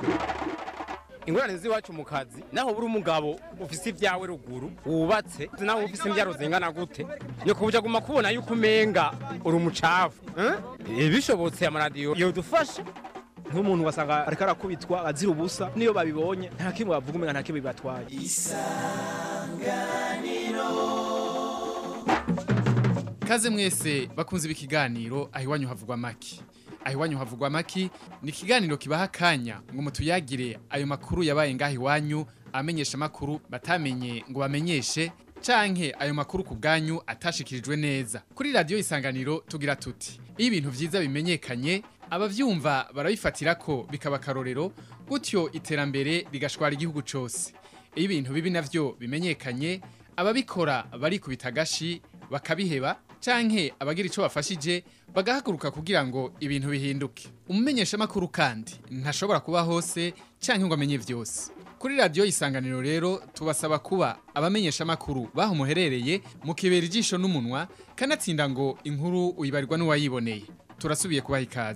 ingorane z'iwacu mu kazi naho buri umugabo ufise ibyawe ruguru wubatse naho ufise imbyaro zingana gute ni kubuja guma kubona yuko umenga uri umucafu bishobotse amaradiyo yodufasha nk'umuntu wasanga ariko arakubitwa azira ubusa niyo babibonye nta kimwe bavuga umenga nta kimwe bibatwaye. Kaze mwese bakunze ikiganiro ahiwanyu havugwa maki. Ahiwanyu havugwa maki ni ikiganiro kibaha kanya ngo mutuyagire ayo makuru yabaye ngaho iwanyu, amenyesha makuru batamenye ngo bamenyeshe canke ayo makuru ku bwanyu atashikirijwe neza. Kuri radio Isanganiro tugira tuti iyo ibintu vyiza bimenyekanye abavyumva barabifatira ko bikaba karorero gutyo iterambere rigashwara igihugu cose. Iyo ibintu bibi navyo bimenyekanye ababikora bari kubitagashi bakabiheba canke abagira ico bafashije bagahaguruka kugira ngo ibintu bihinduke. Umumenyesha makuru kandi ntashobora kuba hose canke ngo amenye vyose. Kuri radio Isanganiro rero tubasaba kuba abamenyesha makuru baho muherereye mu kibera ijisho n'umunwa kanatsinda ngo inkuru uyibarirwa n'uwayiboneye. Turasubiye kubaha ikaze.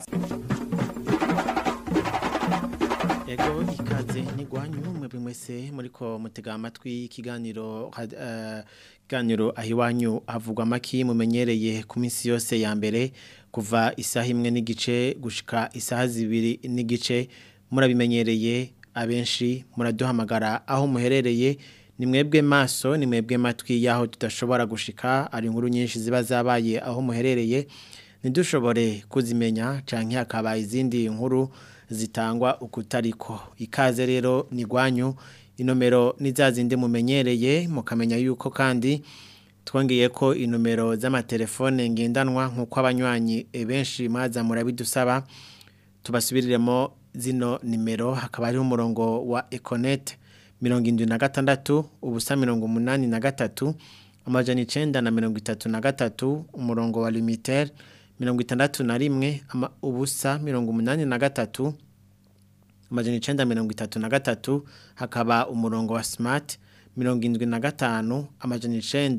Ego ikaze ni gwanyu mwebwe mwese muriko mutega amatwi ikiganiro ahiwanyu havugwa maki mumenyereye ku minsi yose ya mbere kuva isaha imwe n'igice gushika isaha zibiri n'igice murabimenyereye abenshi muraduhamagara aho muherereye ni mwebwe maso ni mwebwe matwi yaho tudashobora gushika ari inkuru nyinshi ziba zabaye aho muherereye ntidushobore kuzimenya canke hakaba izindi nkuru zitangwa ukutariko. Ikaze rero ni gwanyu inomero nizazinde mumenyereye mukamenya yuko kandi twongeye ko inomero z'amatelefone ngendanwa nkuko abanywanyi benshi maza murabidusaba tubasubiriremo zino nimero hakaba ari umurongo wa Econet 76 ubusa 83 amajana 933 umurongo wa Limiter 61 ubusa 83 amajana 933 hakaba umurongo wa Smart 75 amajana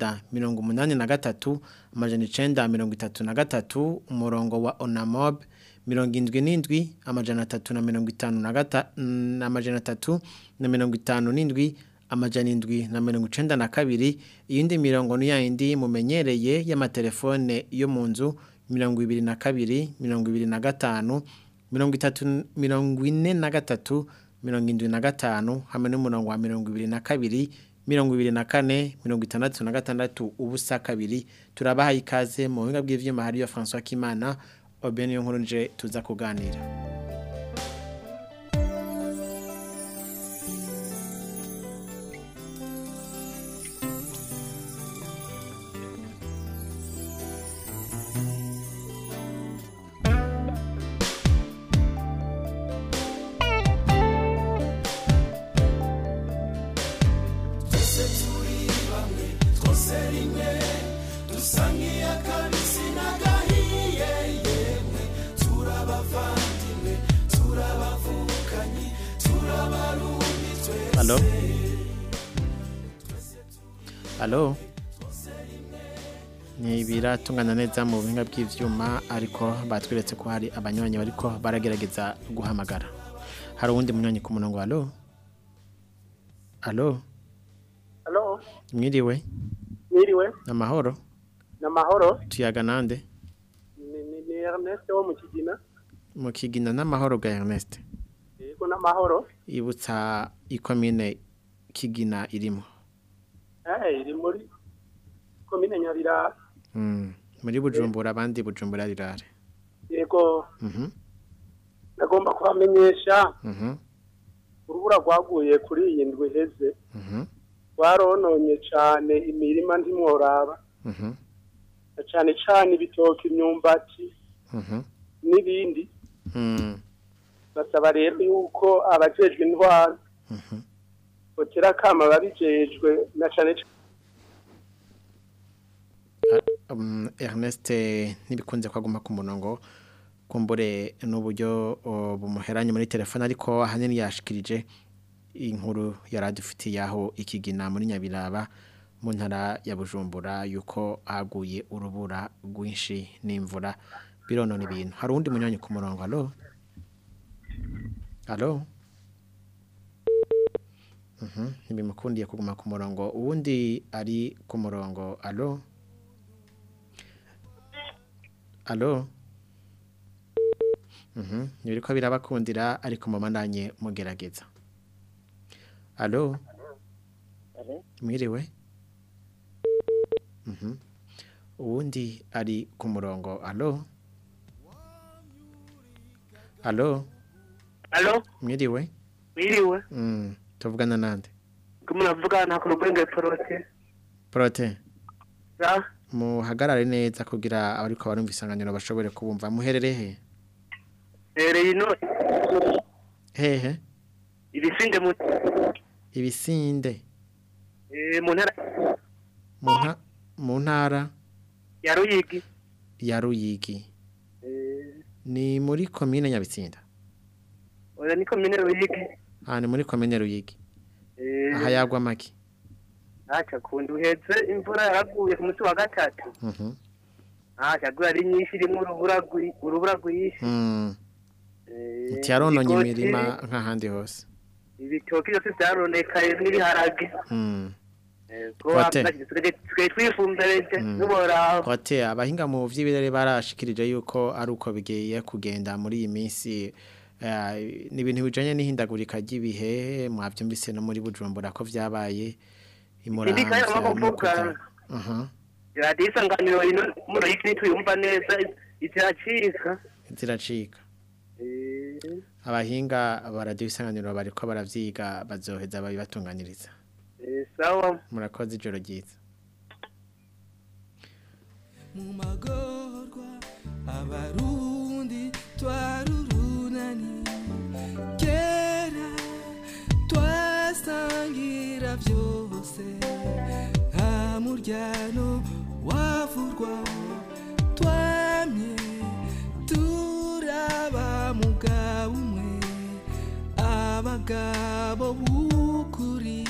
983 amajana 933 umurongo wa Onamob 77 amajana 355 amajana 357 amajana 792 iyindi mirongo ni yindi mumenyereye y'amatelefone yo mu nzu 22 25 43 75 hamwe n'umurongo wa 22 24 66 ubusa 2 turabaha ikaze mu buhinga bw'ivyuma hariyo François Kimana obeni yo nkuru nje tuza kuganira. Hello. Hello. Ni biratungana neza mu buhinga bw'ivyuma ariko batwiretse ko hari abanywanyi bariko baragerageza guhamagara. Hari uwundi munywanyi ku murongo. Hello. Hello. Hello. Mwiriwe. Mwiriwe. Namahoro. Namahoro. Tuyaga nande? Ni Ernest wo mu Kigina. Mu Kigina namahoro ga Ernest. Yego namahoro. Ibutsa ikomine Kigina irimo. Iri muri komine Nyabirara. Muri Bujumbura abandi Bujumbura rirare. Yego. Nagomba kubamenyesha. Urubura rwaguye kuri iyi ndwi heze. Warononye cyane imirima ntimworaba. Cyane cyane ibitoki imyumbati. N'ibindi. Basaba rero yuko abajejwe indwara botera kama babijejwe na cyane Ernest nibikunze kwaguma ku murongo kumbure n'uburyo bumuheranye muri telefone ariko ahanini yashikirije inkuru yaradufitiye aho Ikigina muri Nyabiraba mu ntara ya Bujumbura yuko haguye urubura rwinshi n'imvura bironona ibintu. Hari undi munyanya ku murongo. Allo. ntibimukundiye kuguma ku murongo uwundi ari ku murongo alo ntibiriko birabakundira ariko mumandanye mugerageza alo mwiriwe uwundi ari ku murongo alo mwiriwe tuvugana nande muravugana ku rwego Prote muhagarare neza kugira abariko barumva isanganiro bashobore kubumva muherere he ino hehe ibisinde mu ntara ya Ruyigi ni muri komine Nyabitsinda oya ni komine Ruyigi ni muri komine Ruyigi aha yagwa make acha kundi uheze imvura yaraguye ku munsi wa gatatu yagura ari nyinshi irimo urubura rwinshi ntiyarononye imirima nk'ahandi hose ibitoki byose byaronekaye n'ibiharage Kote abahinga mu vy'ibirere barashikirije yuko ari uko bigiye kugenda muri iyi minsi ni ibintu bijanye n'ihindagurika ry'ibihe mwavyumvise no muri Bujumbura ko vyabaye isanganiro ino muri iki tuyumva neza ziracika abahinga baradiyo isanganiro bariko baravyiga bazoheza babibatunganiriza sawa murakoze ijoro ryiza mu magorwa abarundi twarurunani kera twasangira byose nta muryano wavurwa twamye turaba mugabo umwe abagabo b'ukuri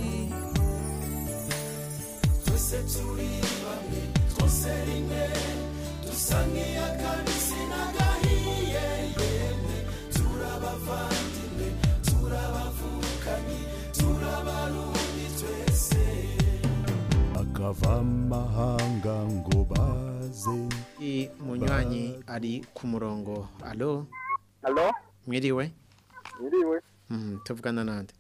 twese turi bamwe twose rimwe dusa nk'iy'akabisi n'agahiye yemwe turabavandimwe turabavukanye turabarundi twese akava amahanga ngo baze munywanyi ari ku murongo alo mwiriwe tuvugana nande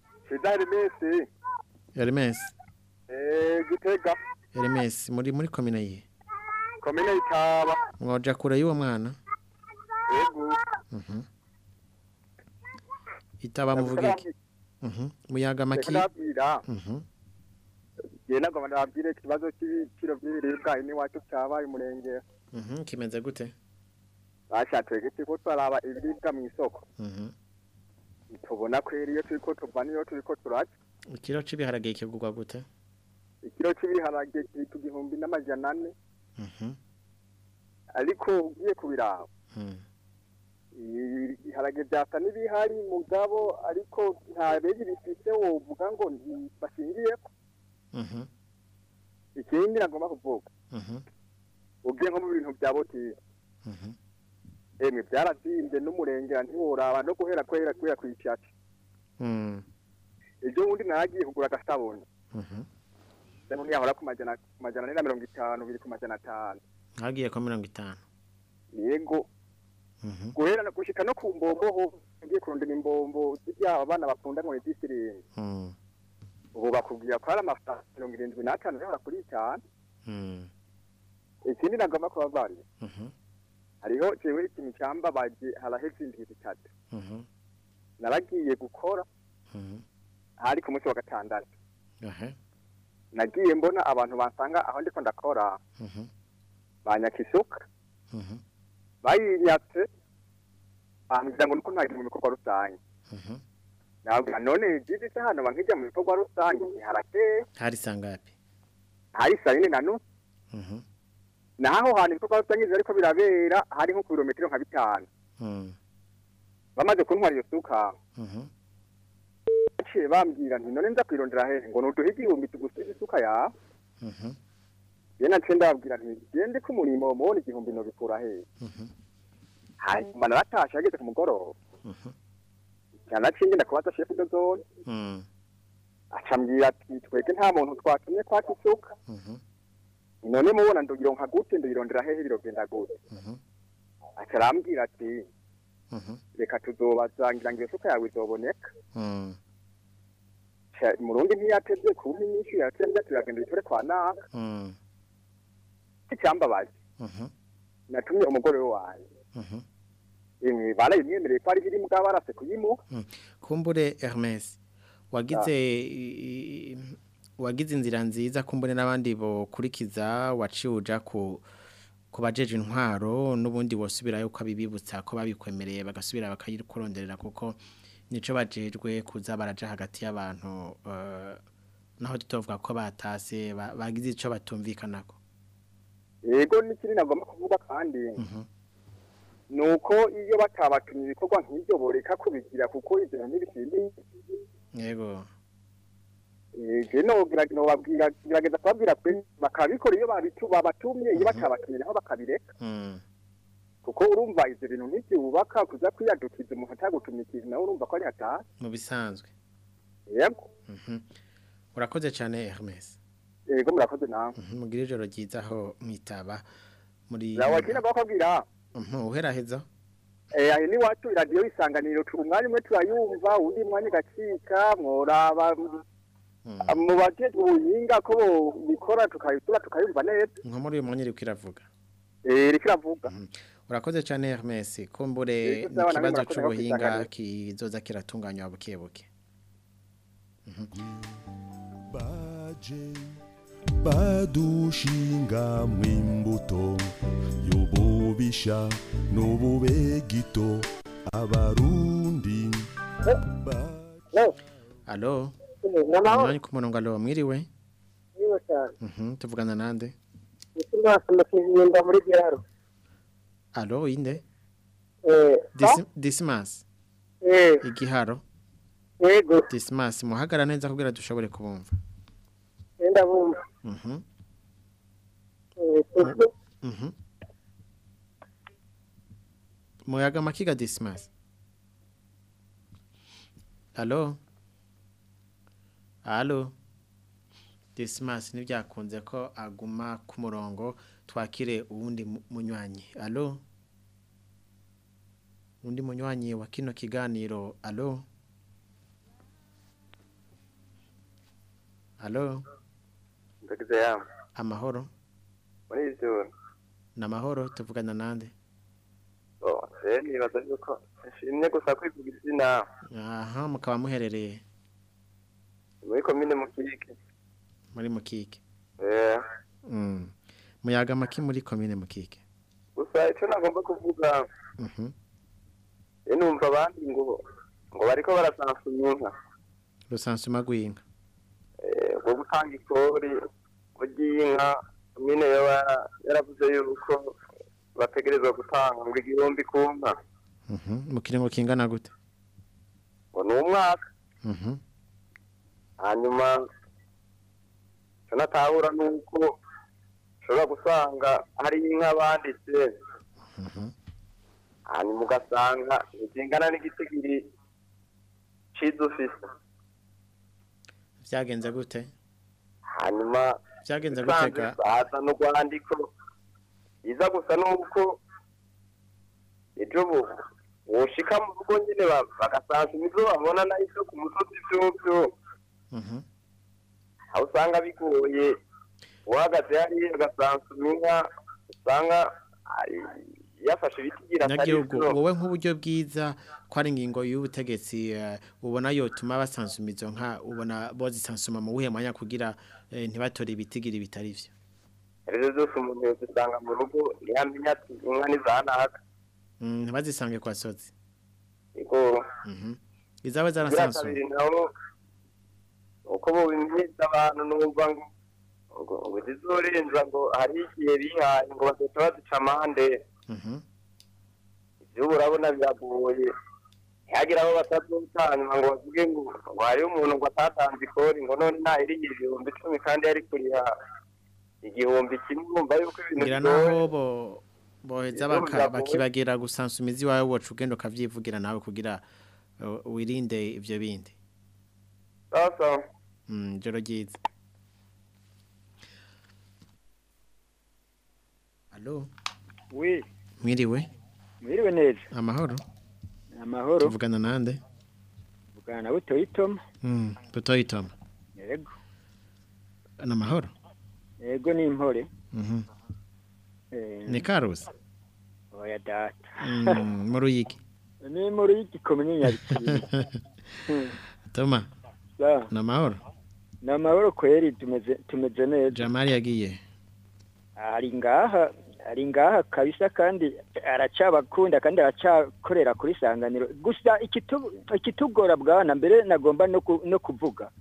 Hermes Gitega Hermes muri komine ye komine Itaba mwoja kure y'uwo mwana yego Itaba muvuga iki muyaga maki yena ngo ndabwire ikibazo cy'ibiciro by'ibiribwa ini wacu cyabaye umurenge kimeze gute bashatse giti ko twaraba ibiribwa mu isoko tubona ko iyo turiko tuva niyo turiko turaca ikiro cy'ibiharage kigurwa gute ikiro cy'ibiharage kiri ku 1,400 ariko ugiye kubiraba ibiharage byasa n'ibihari mugabo ariko nta beji bifite wovuga ngo bashingiye ikindi nagomba kuvuga ugiye nko mu bintu bya botike emwe byarazimbye n'umurengera ntiworaba no guhera kwera kw'icyatsi ibyo wundi nagiye kugura agasabuni rero ntiyahora ku majana 450 biri ku majana 5 hagiye ko 50 yego guhera no gushika no ku mbombo ho ngiye kurondera imbombo z'ya abana bakunda ngo disirine ubu bakubwira ko ari amafaranga 75 yahora kuri 5 ikindi nagomba kubavara hariho jewe ikintu cyambabaje haraheze indwi zitatu naragiye gukora hari ku munsi wa gatandatu nagiye mbona abantu bansanga aho ndiko ndakora banyakisuka bayinyatse bambwira ngo nuko ntagiye mu bikorwa rusange nabwira none jiji se hano bankijya mu bikorwa rusange harakeye hari sangapi hari sayine nanu naho hano ibikorwa rusange ariko birabera hari nko kilometero nka 5 bamaze kuntwara iyo suka bambwira nti none nza kwirondera hehe ngo nuduhe igihumbi tugusize isuka yawe yena nce ndabwira nti gende ku murimo mubona igihumbi no bikura hehe hanyuma naratashe ageze ku mugoroba cyanaciye ngenda kubaza chef de zone acambwira ati twebwe nta muntu twatumye kwaka isuka none mubona ndogironka gute ndoyirondera hehe birogenda gute acarambwira ati reka tuzobazangira ngo iyo suka yawe izoboneka murundi ntiyatevye kumpa inyishu yatevye turagenda bitore kwa naka icyambabaje natumye umugore wanje barayimwemereye ko ari biri mugabo barase kuyimuha kumbure Hermes wagize inzira nziza kumbure n'abandi bokurikiza waciuja ku bajeje intwaro n'ubundi bosubirayo uko abibibutsa ko babikwemereye bagasubira bakayikuronderera kuko nico bajejwe kuza baraja hagati y'abantu naho tutovuga ko batase bagize ico batumvikanako yego n'ikiri nagomba kuvuga kandi nuko iyo batabatumye ibikorwa nk'ibyo boreka kubigira kuko ivyo ntibishimye yego gerageza kubabwira kwe bakabikora iyo babatumye iyo batabatumye naho bakabireka kuko urumva ivyo bintu ntivyubaka kuza kwiyadukiza umuntu atagutumikije nawe urumva ko ari hatari mu bisanzwe yego urakoze cyane Hermes yego murakoze nawe mugira ijoro ryiza aho mwitaba muri wakina bakabwira uheraheza aho ni wacu radio isanganiro umwanya umwe turayumva undi mwanya gacika mworaba mu baje ubuhinga ko bikora tukayumva neza nko muri uyu mwanya uri kwiravuga rikiravuga urakoze cyane Hermes kumbure ikibazo cy'ubuhinga kizoza kiratunganywa bukebuke baje badushinga mwimbuto y'ububisha n'ububegito abarundi Allo Nani ku murongo allo mwiriwe Niwe cyane tuvugana nande Dismas mukizimba muri byaro Allo inde Dismas igiharo Yego Dismas muhagara neza kugira dushobore kubumva Enda bumva Muyaga makiga Dismas Allo Dismas nibyakunze ko aguma ku murongo twakire uwundi munywanyi allo undi munywanyi wa kino kiganiro allo ndagize ya amahoro muri ivyo namahoro tuvugana nande nibaza yuko nshimye gusa kwivuga izina aha mukaba muherereye muri komine Mukike muri Mukike muyaga maki muri komine Mukike gusa icyo nagomba kuvuga numva abandi ngo bariko barasansuma inka rusansuma gw'inka ngo gutanga ikori ry'inka komine yaravuze yuko bategerezwa gutanga ngo 1000 ku nka mu kiringo kingana gute ngo ni umwaka hanyuma tunatahura nuko ushobora gusanga hari inka banditse hanyuma ugasanga zingana n'igitigiri c'idufise vyagenze gute hanyuma vyagenze gutega baza no gwandiko iza gusa nuko ejo woshika mu rugo nyene bagasanzwe imizo babona nayo ku musozi vyovyo aho usanga bigoye uhagaze hariya agasansuma inka usanga yafashe ibitigira atari wowe nk'uburyo bwiza ko ari ingingo y'ubutegetsi ubona yotuma basansuma izo nka ubona bozisansuma mu buhe mwanya kugira ntibatore ibitigira bitari vyo rero zose umuntu yose usanga mu rugo ntiyamenya ati inka nizanaga ntibazisange kwa sozi yego izawe zarasansuma uko bubimyiza abantu numva ngo zizorenza ngo hari igihe bihaye ngo bazoca bazica amande ivyo urabona biragoye ntihagira aho batazotanywa ngo bavuge ngo hariho umuntu ngo atatanze ikori ngo none ntahiri 10,000 kandi yari kuriha 1,000 urumva yuko ibintu ngira naho boheza bakibagira gusansuma izi wawe woca ugenda ukavyivugira nawe kugira wirinde ivyo bindi sasa Joro ryiza. Allo. Oui. Mwiriwe. Mwiriwe neza. Amahoro. Amahoro. Tuvugana nande? Tuvugana na Butoyitoma. Butoyitoma. Yego. Amahoro. Yego ni impore. Ni Karusi. Oya data. Mu Ruyigi. Ni mu Ruyigi komine Nyabikiri. Toma. Sa. Namahoro. Namahoro kweri tumeze neza. Jamali yagiye. Ari ngaha kabisa kandi aracabakunda kandi aracakorera kuri sanganiro. Gusa ikitugora bwana mbere nagomba no kuvuga.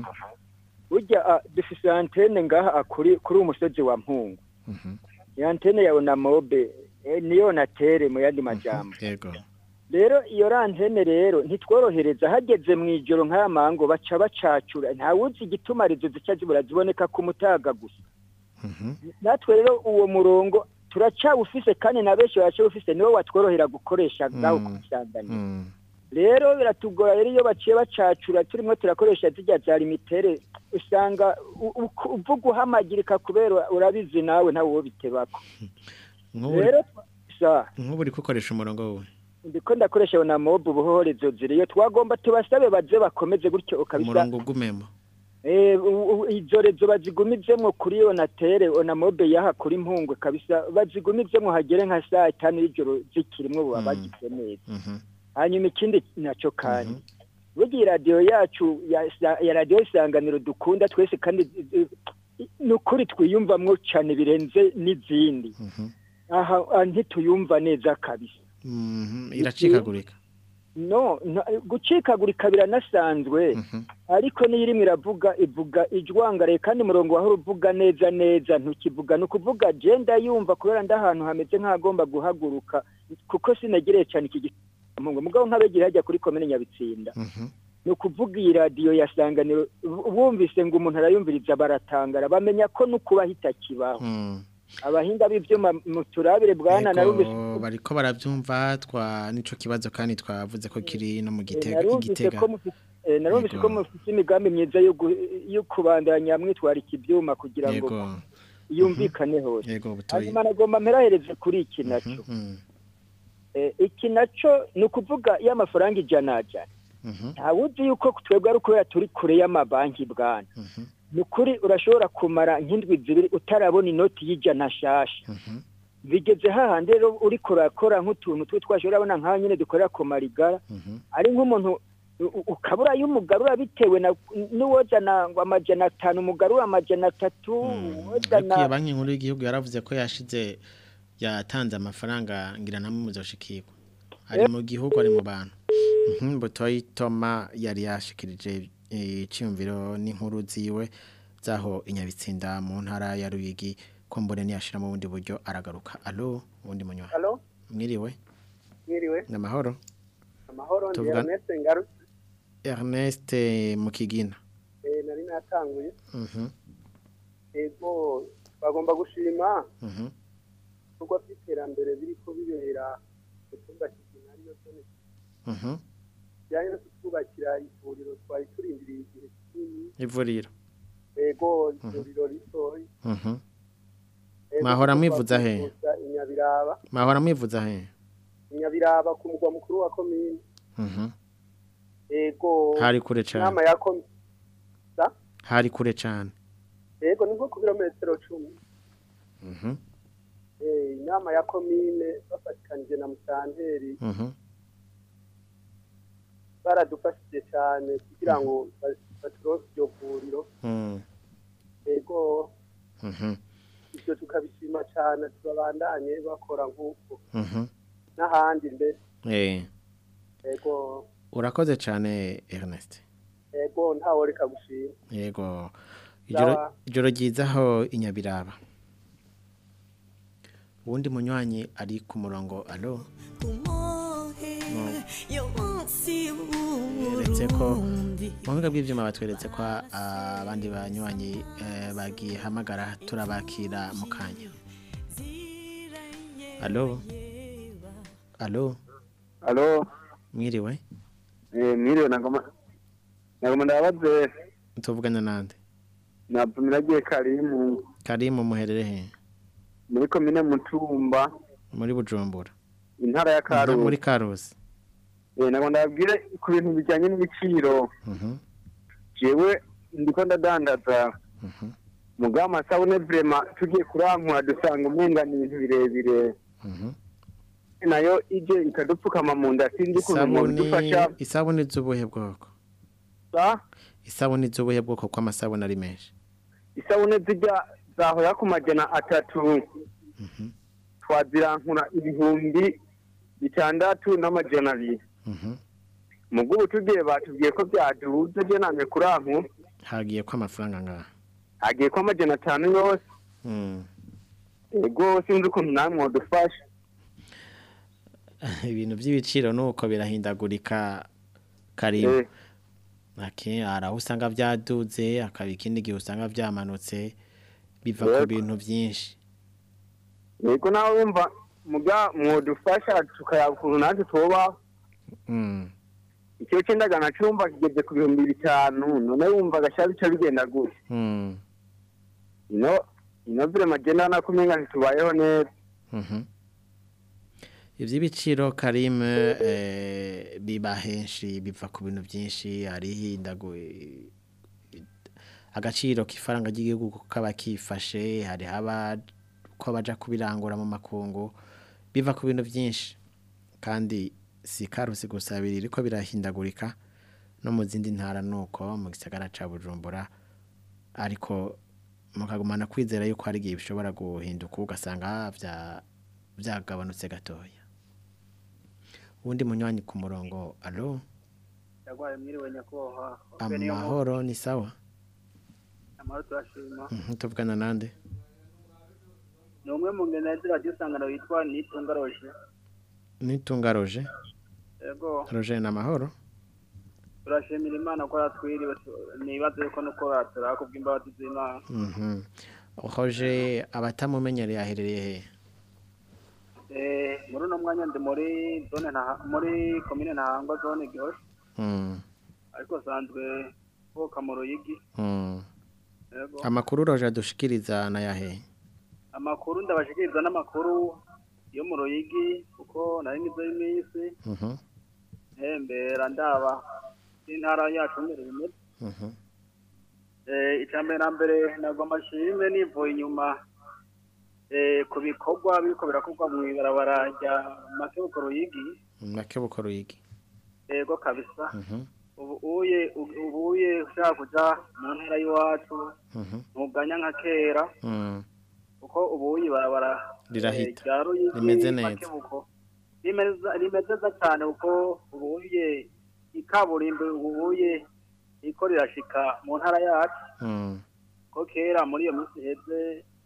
Burya dufise antene ngaha kuri umusozi wa Mpungu. Ya antene ya Onamobe niyo natere mu yandi majambo. Yego. Rero iyo antene rero ntitworohereza hageze mu ijoro nk'amango baca bacacura nta wuzi igituma rizo zica zibura ziboneka ku mutaga gusa. Natwe rero uwo murongo turacawufise kandi na benshi bacawufise niwo watworohera gukoresha ngaho kusangana. Rero biratugora rero iyo baciye bacacura turimo turakoresha zijya za limitere usanga uvuga uhamagirika kubera urabizi nawe ntawe wo bitebako. Rero nk'ubu uri gukoresha umurongo wowe. Ndiko ndakoresha na mob buhorezo ziriyo twagomba tubasabe baze bakomeze gutyo ukabisa. Umurongo gumemo. Izo rezo bazigumizemo kuri yo natere ona mobe yaha kuri Mpungwe kabisa bazigumizemo hagere nka saa 5 y'ijoro zikirimwe buba bagize neza. Hanyuma ikindi naco kandi bugi radio yacu ya radio isanganiro dukunda twese kandi nukuri twiyumvamwo cyane birenze n'izindi. Aha ntituyumva neza kabisa. Iracikagurika. No, gucikagurika biranasanzwe ariko niyirimwe iravuga ivuga ijwangare kandi murongo waho uvuga neza ntukivuga no kuvuga genda yumva kubera ndahantu hameze nkagomba guhaguruka kuko sinagereye cyane iki gimungo mugabo nkabegire hajya kuri komene Nyabitsinda no kuvuga iyi radio yasanganiro bumvise ngo umuntu arayumviriza baratangara bamenya ko nukuba hitakibaho. Abahinga b'ivyuma muturabire bwana narumvise bariko baravyumva nico kibazo kandi twavuze ko kiri no mu Gitega. Narumvise ko mufite imigambi myiza yo kubandanya mwitwara ikibyuma kugira ngo yumvikane hose. Hanyuma nagomba mperahereze kuri iki naco. Iki naco ni ukuvuga y'amafaranga 100. Ntawuzi yuko twebwe ari uko turi kure y'amabanki bwana. Nukuri urashobora kumara nk'indwi zibiri utarabona inoti y'ijana shasha. Bigeze hahandi rero uri kurakora nk'utuntu twashobora abona nka nyine dukorera ku marigara. Ari nk'umuntu ukabura y'umugarura bitewe n'uwozana ngo 500 umugarura 300 wozana. Banki nkuru y'igihugu yaravuze ko yashize yatanze amafaranga ngira namwe muzoshikirwa. Ari mu gihugu ari mu bantu. Butoyitoma yari yashikirije icyumviro n'inkuru ziwe zaho Inyabitsinda mu ntara ya Ruyigi ko mbone niyashira mu bundi buryo aragaruka. Allo ubundi munywa. Allo mwiriwe namahoro ndi Ernest Ngaru. Ernest Mukigina. Nari natanguye ego bagomba gushima kuko byiterambere biriko bibera icyumba cy'inari yo cyane cyane no kubakira ivuriro twari turindiriye igihe kinini. Ivuriro ego ivuriro ritoyi. Mahora mwivuza he? Inyabiraba. Mahora mwivuza he? Inyabiraba ku mugwa mukuru wa komine. Ego hari kure cyane. Nama ya komine. Hari kure cyane. Ego ni nko ku kilometero 10. Inama ya komine bafatikanije na Musanteri. Baradufashije cyane kugira ngo baturonse iryo vuriro. Ego ibyo tukabishima cyane turabandanye bakora nk'uko n'ahandi mbere. Ego urakoze cyane Ernest. Ego ntawo reka gushima. Yego ijoro ryizaho Inyabiraba. Ubundi munywanyi ari ku murongo. Allo yeretse ko mubiga bw'ivyuma batweretse ko abandi banywanyi bagiye hamagara turabakira mu kanya. Allo mwiriwe. Mwiriwe nagoma ndabaze tuvugana nande Navumiragiye Karimu muherere he muri komine Mutumba muri Bujumbura intara ya Karusi muri Karusi nago ndabwire ku bintu bijyanye n'ibiciro jewe ndiko ndadandaza mugama sabune vraiment tugiye kurankwa dusanga umenga ni ibintu birebire nayo ije ikadupfukama mu nda sindi kuntu dufasha isabune z'ubuhe bwoko isabune z'ubuhe bwoko kwa masabune ari menshi isabune zijya zahora ku majana 3 twazirankura 6,600 mugubu tugiye batubwiye ko byaduze je namwe kuranku hagiye kwa amafaranga ngaha hagiye kwa amajana 5 yose ego sinzi ukuntu namwe dufasha ibintu by'ibiciro nuko birahindagurika Karimu araho usanga byaduze akaba ikindi gihe usanga byamanutse biva ku bintu byinshi yego nawe wumva muga mwodufasha tukayakuntu natwe tuba icyo cyendagana cyumva kigeze ku 5,000 none wumva gashabi cyo bigenda gute ino vile magenda nakumenga ntitubayeho neza iby'ibiciro Karimu biba henshi biva ku bintu byinshi ari agaciro k'ifaranga ry'igihugu kaba kifashe hari haba ko baja kubirangura mu makungu biva ku bintu byinshi kandi si Karusi gusa biriko birahindagurika no mu zindi ntara nuko mu gisagara ca Bujumbura ariko mukagumana kwizera yuko hari gihe bishobora guhinduka ugasanga byagabanutse gatoya ubundi munywanyi ku murongo allo yagwaye mwiriwe nyakoha amahoro ni sawa amahoro turashima tuvugana nande ni umwe mu ngenzi radio sangano yitwa Nitunga Roger yego Roger na mahoro turashimira Imana ko yatwiriwe nibaze ko nuko turakubwa imbabazi z'Imana Roger abatamumenyereye aherereye he muri no mwanya ndi muri zone muri commune Ntahangwa zone Gihosha ariko sanzwe boka mu Ruyigi yego amakuru Roger dushikiriza na yahe amakuru ndabashikiriza n'amakuru yo mu Ruyigi kuko nari nizo iminsi mbera ndaba intara yacu mbere bimeze icambere na mbere nagomba shime nivuye inyuma ku bikorwa biriko birakorwa mu ibarabara rya Makebuko Ruyigi yego kabisa ubuye ushaka kuja mu ntara y'iwacu ntuganya nka kera kuko ubuye barabara rirahita rimeze neza rimeze cyane kuko ubuye ikaburimbo ubuye iko rirashika mu ntara yacu ko kera muri iyo minsi heze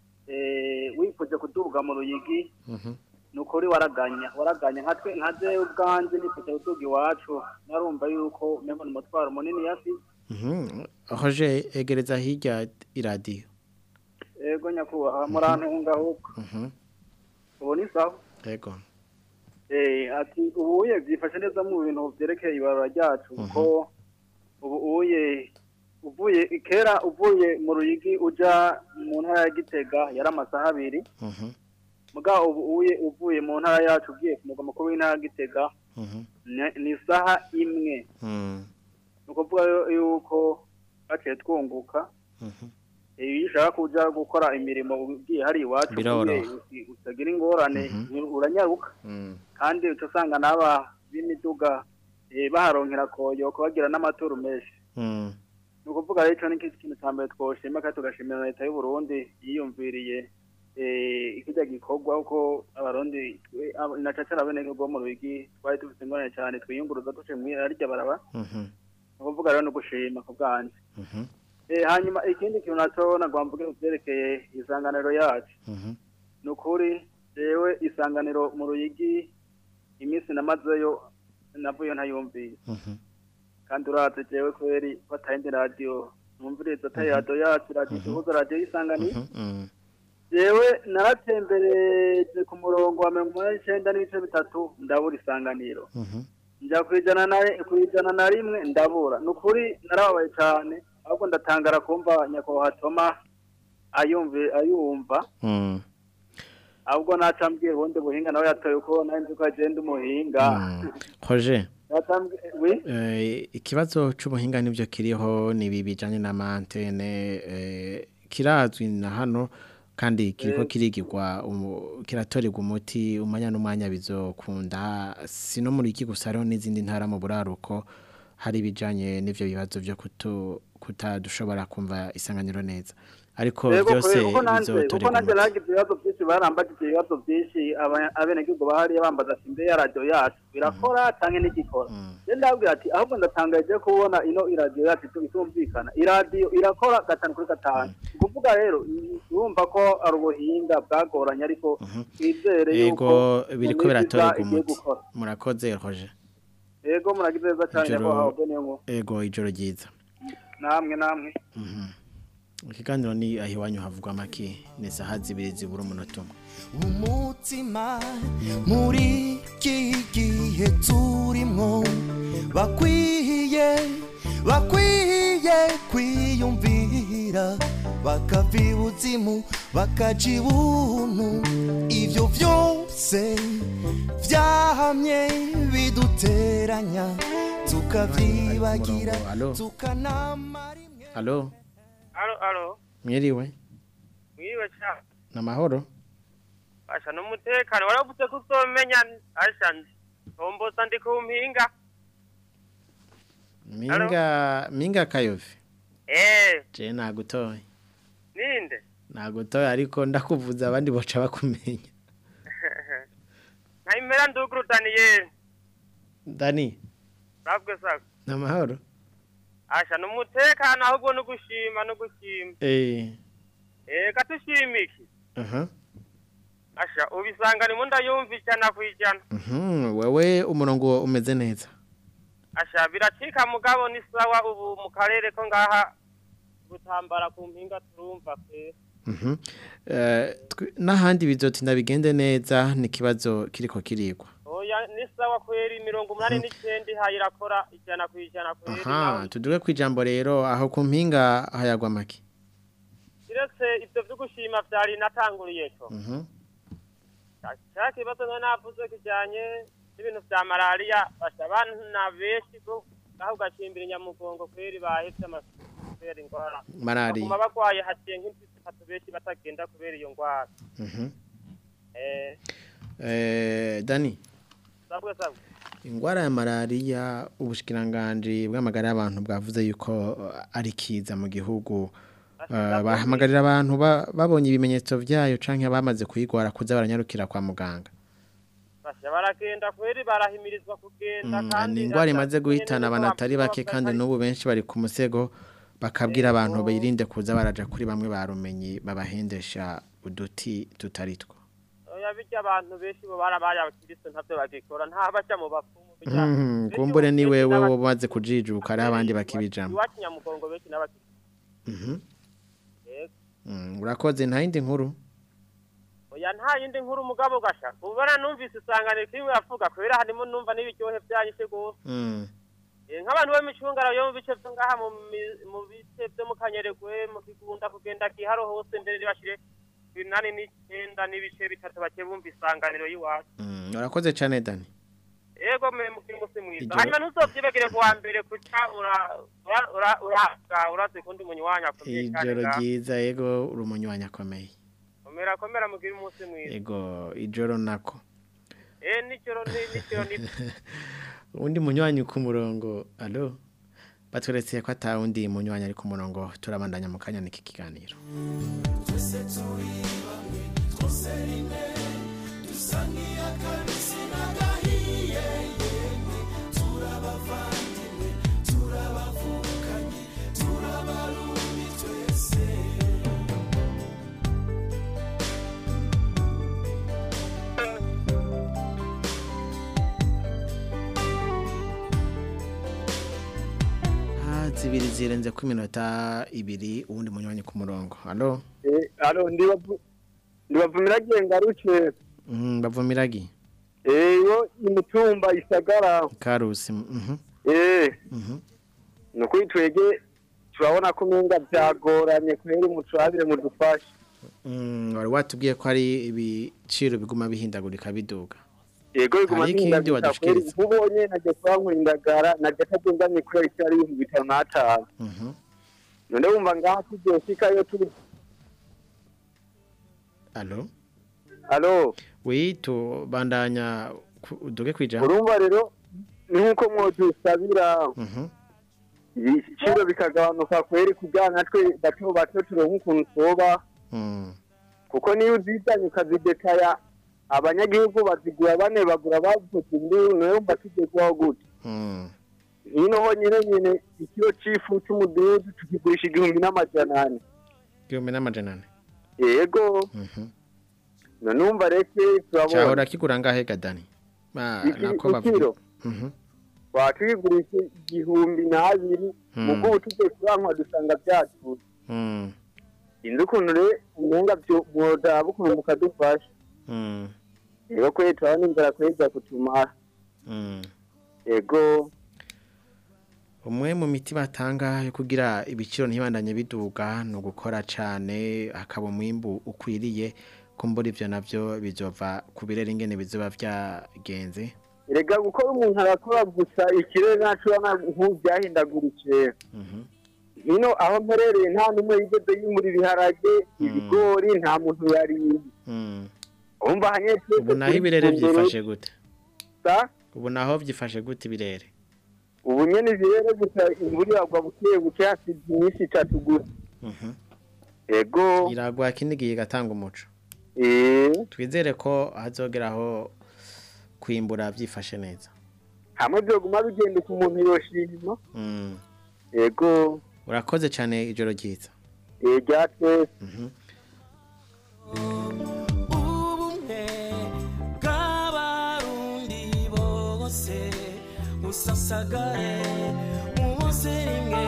wifuje kuduga mu Ruyigi nukuri waraganya nkaze ubwanje nifuje kuduga iwacu narumva yuko memo n'umutwaro munini yafize Roger egereza hirya iradiyo ego nyakubaha murantunga ahubwo ubu ni sawa ego ati ubuye byifashe neza mu bintu byerekeye ibarura ryacu ko ubuye uvuye mu Ruyigi uja mu ntara ya Gitega yari amasaha 2 muga uvuye mu ntara yacu ugiye ku mugwa mukuru w'intara ya Gitega ni isaha 1 nukuvuga yuko baciye twunguka iyo ushaka kuja gukora imirimo ugiye hari iwacu utagira ingorane uranyaruka kandi utasanga n'aba b'imiduga baharonkera koyo kubagira n'amaturu menshi nukuvuga rero ico ni ikintu cyambere twoshima kandi tugashimira leta y'u Burundi yiyumviriye ikijya gikorwa uko abarundi na cacara bene go mu Ruyigi twari dufite ingorane cyane twiyunguruza duce mwira rya baraba nukuvuga rero no gushima ku bwanje hanyuma ikindi kintu naco nagwamvuge byerekeye isanganiro yacu nukuri jewe isanganiro mu Ruyigi iminsi namazeyo navuyo ntayumviye kandi uraze jewe kweri batayindi radio numviriza tayado yacu radio tuhuza radio isanganiro jewe naratembereje ku murongo wa 93 ndabura isanganiro nja kwijana na rimwe ndabura nukuri narababaye cyane ahubwo ndatangara kumva nyakubahwa Toma ayumva ahubwo nacambwiye ubundi buhinga nawe yatoye uko nanjye ko agenda umuhinga Roger ikibazo cy'ubuhinga nibyo kiriho nibi bijanye na mantene kirazwi na hano kandi kiriko kirigirwa kiratorerwa umuti umanya n'umwanya bizokunda sino muri iki gusa rero n'izindi ntara mu buraruko hari bijanye n'ivyo bibazo byo kutadushobora kumva isanganiro neza ariko byose bizotorerwa kuko nanjye nagize ibibazo byinshi barambagije ibibazo byinshi abenegihugu bahari bambaza ati mbe ya radio yacu birakora canke ntigikora ndabwira ati ahubwo ndatangaje kubona ino iradio yacu itumvikana iradio irakora 5/5 kuvuga rero urumva ko ari ubuhinga bwagoranye ariko twizere yuko biriko biratorerwa umuti murakoze Roger yego muragize neza cyane ko hawo benengo yego ijoro ryiza namwe ikiganiro ni aho iwanyu havugwa make ni saha 2 zibura umunota umutima muri iki gihe turimwo bakwiye kwiyumvira bakava ibuzimu bakaja ibuntu ivyo vyose vyahamye biduteranya tukavyibagira tukanamara Halo Halo. Mwiriwe. Mwiriwe cha. Na mahoro. Asha n'umutekano waravuze ko uzomenya asha Tombosa ndi kumpinga. Minga Kayove. Je nagutoye. Ninde? Nagutoye ariko ndakuvuza abandi boca bakumenya. Naimera nduguru Daniel. Dani. Sabwe sako. Na mahoro. Asha n'umutekano ahubwo no gushima. Katushimiki. Asha ubisanga ni munda yumvikana kwijana. Wewe umurongo umeze neza. Asha biracika mugabo ni sawa ubu mu karere ko ngaha gutambara ku mpinga turumva pe. N'ahandi bizotinda bigende neza ni kibazo kiriko kirigwa. Oya ni sawa kweri 89 hayirakora 100% kweri. Tuduge kwijambo rero aho ku mpinga hayagwa make. Kiretse ivyo vy'ugushima vyari natanguriye ko. Cyaki bato navuze kijanye ibintu vya malaria bashabana beshi ko aho gacimbira nyamugongo kweri bahetse amasferi ngwara. Malaria. Kuma bagwaye haciye nk'imfisi beshi batagenda kubera iyo ngwara. Dani. Sabwe. Ingwara ya malaria ubushikiranganje bw'amagara y'abantu bwavuze yuko ari kiza mu gihugu. Bahamagarira abantu babonye ibimenyetso vyayo canke bamaze kuyigwara kuza baranyarukira kwa muganga. Baragenda kweri barahimirizwa kugenda kandi ingwara imaze guhitana abanatari bake kandi n'ubu benshi bari ku musego bakabwira abantu birinde kuza baraja kuri bamwe barumenyi babahendesha uduti tutaritwo. Oya bijya abantu benshi bo barabaye abakiristo ntavyo bagikora nta baca mu bapfumu kumbure ni wewe wabaze kujijuka ari abandi bakibijamo. Iwacinya mugongo benshi n'abakiristo. Urakoze nta yindi nkuru. Oya nta yindi nkuru mugabo gasha ubara numvise isanganiro kimwe avuga kwera harimo numva n'ibiryohe byanyishe gose. Nk'abantu b'imicungara yo mu bice byo ngaha mu bice byo mu Kanyeregwe mu Kigunda kugenda kiharo hose mbere bashire 89 n'ibice bitatu bake bumva isanganiro yiwacu. Urakoze cyane Dani. Yego me mukimusi mwiza. Hanyuma ntuzovyibagire kuwa mbere kuca uraze kundi munywanya komeye cyane. Ijoro ryiza yego urumunywanya akomeye. Komera mugira umunsi mwiza. Yego ijoro nako. Nijoro ni. Undi munywanyi ku murongo. Allo. Batweretse ko ata undi munywanyi ari ku murongo turabandanya mu kanya niki kiganiro. Zibiri zirenze ku minota 2 ubundi munywanyi ku murongo. Allo. Allo ndibavumira gengaruke. Bavumiragi. Yo imutumba isagara. Karusi. No kwitwege turabona ko umenga byagoranye kubera umucurabire mu dufashe wari watubwiye ko ari ibiciro biguma bihindagurika biduga yego biguma bihindagurika ubonye najya kubankura indagara najya atagundamye kubera icyo ari 5,500 none wumva ngaha tugiye shikayo turi Allo oui tubandanya uduge kwijana urumva rero ni nkuko mwodusabira ibiciro bikagabanuka kweri kugira natwe bato turonka ukuntu twoba kuko niyo uzizanye ukazidetaya abanyagihugu bazigura bane bagura bavuze induru nayo mbatugezwaho gute hino ho nyine ikiro c'ifu c'umududu tukigurisha 1,400 1,400 yego nanumva reke turabona cyahora kigura ngahe gadani nako bavuga wakigurisha 2,200 mugo tugiye kubankwa dusanga byatuje inzu ukuntu re umenga byo mwoda bukuntu mukadufasha yego kwe turabona inzara kweza kutumara yego umwe mu miti batanga yo kugira ibiciro ntibandanye biduga no gukora cyane akaba umwimbu ukwiriye kumbura ivyo navyo bizova kubirera ingene bizoba vyagenze erega gukora umuntu arakora gusa ikirere nacu byahindagurikira hino aho mperereye nta numwe yigeze yimura ibiharage ibigori nta muntu yariye umva hanyetse ubu naho ibirere byifashe gute ubu naho byifashe gute ibirere ubu nyene ibirere gusa imvura yagwa buke hasize iminsi 3 gusa ego iragwa kindigiye gatanga umuco twizere ko hazogeraho kwimbura byifashe neza hamwe byo guma bigenda ku muntu yoshima ego urakoze cyane ijoro ryiza ryatwe ubumwe bw'abarundi bose musasagare muze rimwe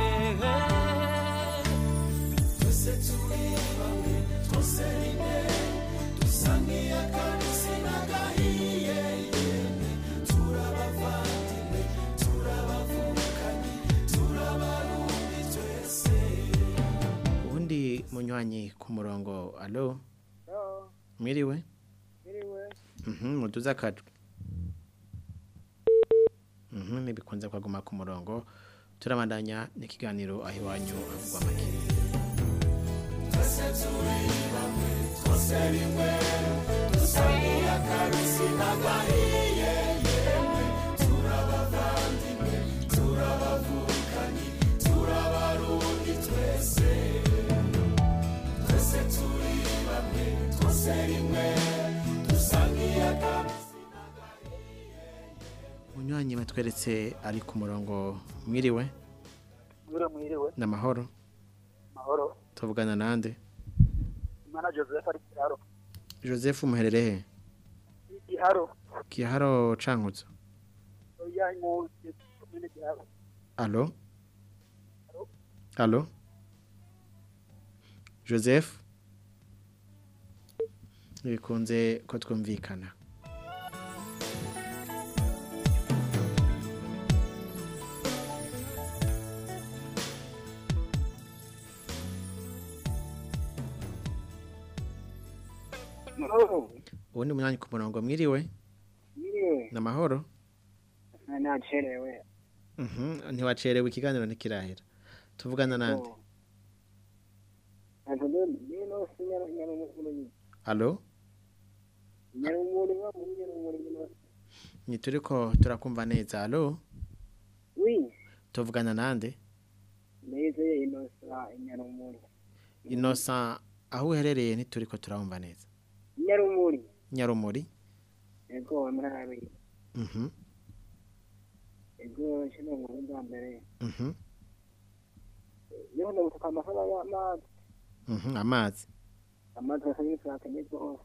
twese turi bamwe twose rimwe dusangiye akabisi n'agahiye turabavandimwe turabavukanye turabarundi twese ubundi munywanyi ku murongo allo mwiriwe muduza akajwi ntibikunze kwaguma ku murongo turabandanya n'ikiganiro aho iwanyu avugwa make twese turi bamwe twose rimwe dusangiye akabisi n'agahiye turabavandimwe turabavukanye turabarundi twese twese turi bamwe twose rimwe dusangiye akabisi munywanyi batweretse ari ku murongo mwiriwe n'amahoro mahoro tuvugana nande Imana Joseph ari Kiharo Joseph muherereye Kiharo Cankutso oya mu Kiharo allo Joseph bikunze ko twumvikana ubundi munyanyi ku murongo mwiriwe n'amahoro nacerewe ntiwacerewe ikiganiro ntikirahera tuvugana nande allo turiko turakumva neza allo tuvugana nande Innocent aho uherereye ntituriko turabumva neza Nyarumuri ego murabi ego shino mu ndambere yo no kamahala y'amazi amazi asanyitse akenego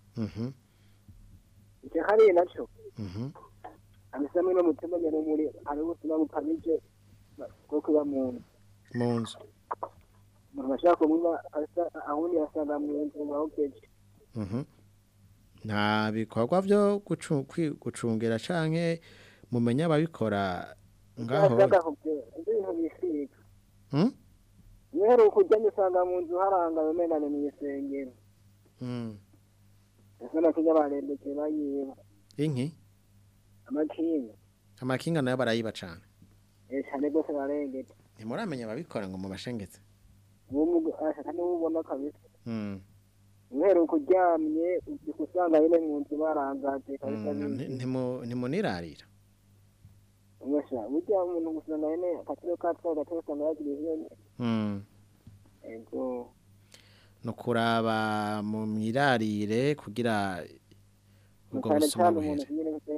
icyo hari naco amisamwe no mutemba Nyarumuri ari ubuzima bukamije bwo kuba mu nzu umuntu ashaka kumva ahundi asanga mu nzu bahokeje nta bikorwa byo gucungera canke mumenya ababikora ngaho Mweruka ujyanye usanga mu nzu harangaye umenane mw'isengero. Ese nakunya barembekeye bayiba. Inki? Amakinga nayo barayiba cane. Cyane gose barengete. Ntimuramenya ababikora ngo mubashengetse. Ashaka n'ubona kabisa. Mweruka uryamye usanga nyine mu nzu barangaje kabisa. Ntimunirarira. Umesha burya umuntu gusanga nyine akatiro katwa gatosanga yagiye nyine. Ego. No kuraba mu mirarire kugira ubwo busuma buhere.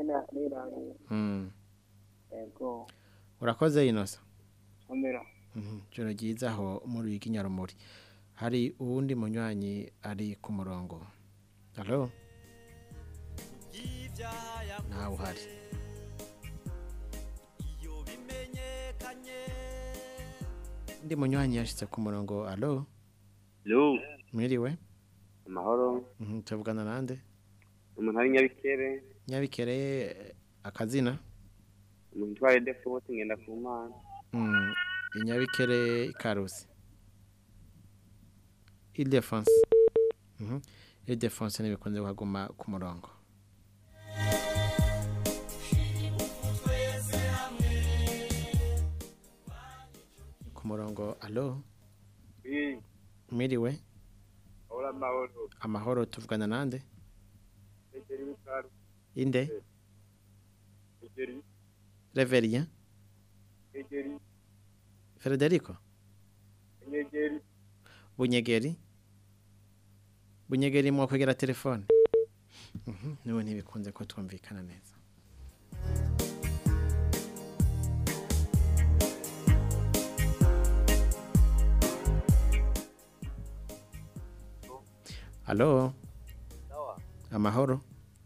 Ego. Urakoze Inosa. Omera. Joro ryiza aho muri w'ikinyarumuri. Hari uwundi munywanyi ari ku murongo. Hello. Nawe uhari. Ndi munywanyi yashitse ku murongo. Hello. Hello. Mwiriwe. Amahoro. Tuvugana nande? Umuntu ari Nyabikere. Nyabikere akazina? Umuntu twari default ngenda ku mana. Inyabikere Ikarusi. Ile-de-France. Ile-de-France nibikunze kuhaguma ku murongo. Ku murongo. Allo. Mwiriwe. Hola mahoro. Amahoro tuvugana nande? Ikaru. Inde? Egeri. Reverien? Egeri. Federico? Egeri. Bunyegeri? Bunyegeri mwa kwegera telefone? Niwe ntibikunze ko twumvikana neza. Allo? Amahoro?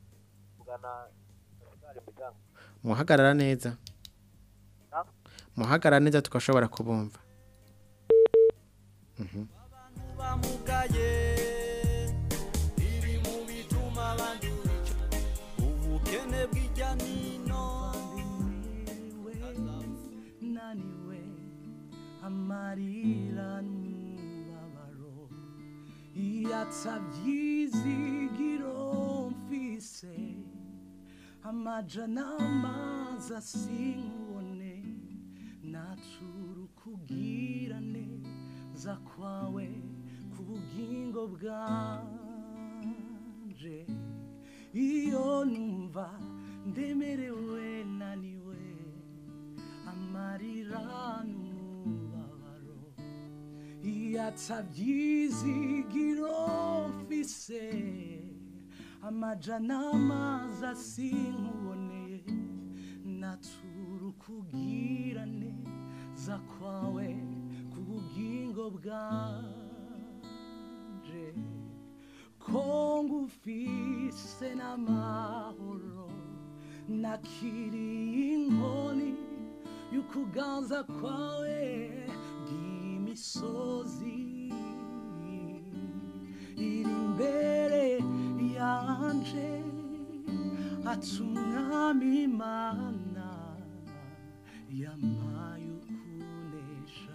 Muhagarara neza. Muhagarara neza tukashobora kubumva. Bamugaye iri mu bituma bandurica ubukene bw'ijya nino naniwe amarira n'umubabaro iyatsavyiizigiro mfise amajana amazi asinkubone natsuru kubwirane za kwawe kubugingo bwanje iyo numva ndemerewe naniwe amarira n'umubabaro iyatsavyiizigiro mfise amajana amazi asinkuboneye natsuru kubwirane za kwawe kubugingo bwanje ko ngufise n'amahoro nakiriye inkoni y'ukuganza kwawe bw'imisozi iri imbere yanje ati umwami Imana yampaye ukunesha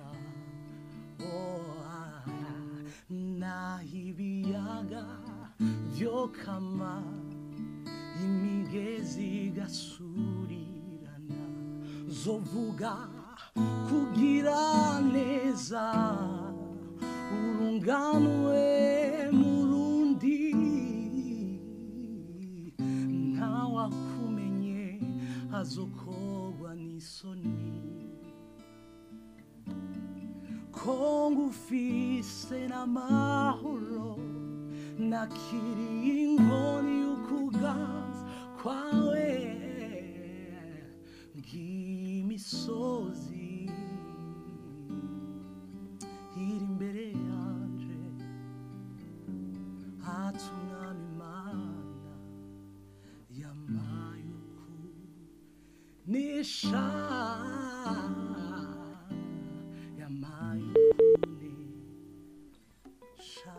nahibiyaga vyokama imigezi igasurirana zovuga kugira neza urunganwe murundi ntawakumenye azokogwa n'isoni kongo ufise n'amahoro nakiriye inkoni y'ukuganza kwawe nk'imisozi iri imbere yanje hati umwami Imana yampaye ukunesha yampaye ukunesha.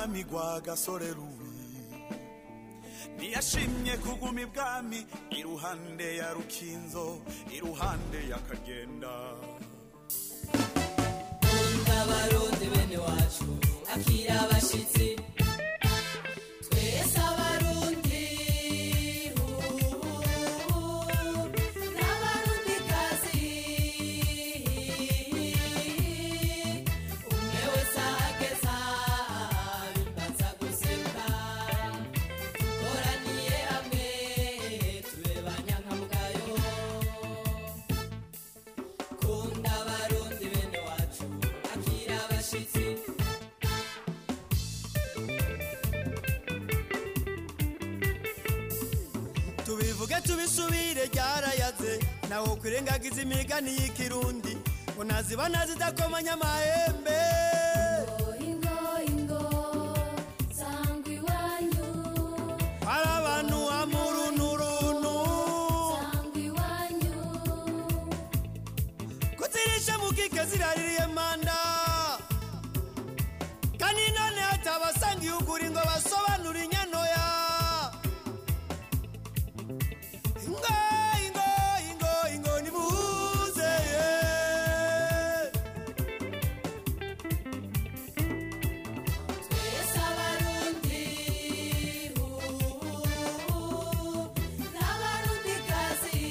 umwami gwa gasore rubi ntiyashimye kuguma ibwami iruhande ya rukinzo iruhande ya kagenda abarundi bene wacu akira abashitsi twese abarundi n'abarundi kazi umwe wese ahageza bimbaza guseruka dukoraniye hamwe tube banyankamugayo kunda abarundi bene wacu akira abashitsi tubivuge tubisubire ryarayaze nawe kwirengagiza imigani y'ikirundi ngo nazibana zidakomanya amahembe hari abantu amurunturuntu kuzirisha mu kike ziraririye manda kandi none hatabasanga ihuguri ngo basobanure inyanoya ingo nimuze twese abarundi n'abarundi kazi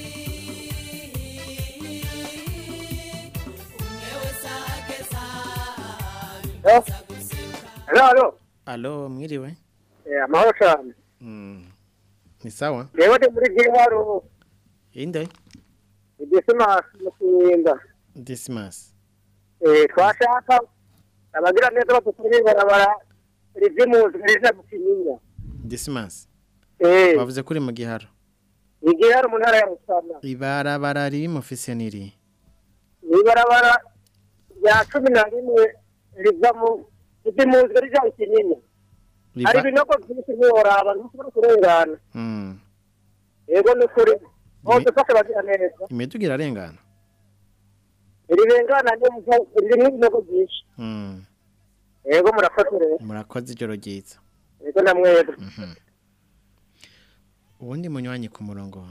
umwe wese ahageza bimbaza guseruka Alo mwiriwe amahoro cyane ni sawa rero ndi muri Giharo inde Dismas mukinda Dismas twashaka abagira neza badukorera barabara rizimuzi rija mukinyinya Dismas bavuze kuri mu Giharo Igiharo mu ntara ya Rutana ibarabara riri mu ofisiyoniri ibarabara ya 11 riza mu rizimuzi rija mukinyinya ari binogo byinshi nyoraba ntushobora kurengana yego ni kuri bose fase bagira neza imidugira arengana irengana neza iri n'ibinogo byinshi yego murakoze ijoro ryiza yego namwebwe ubundi munywanyi ku murongo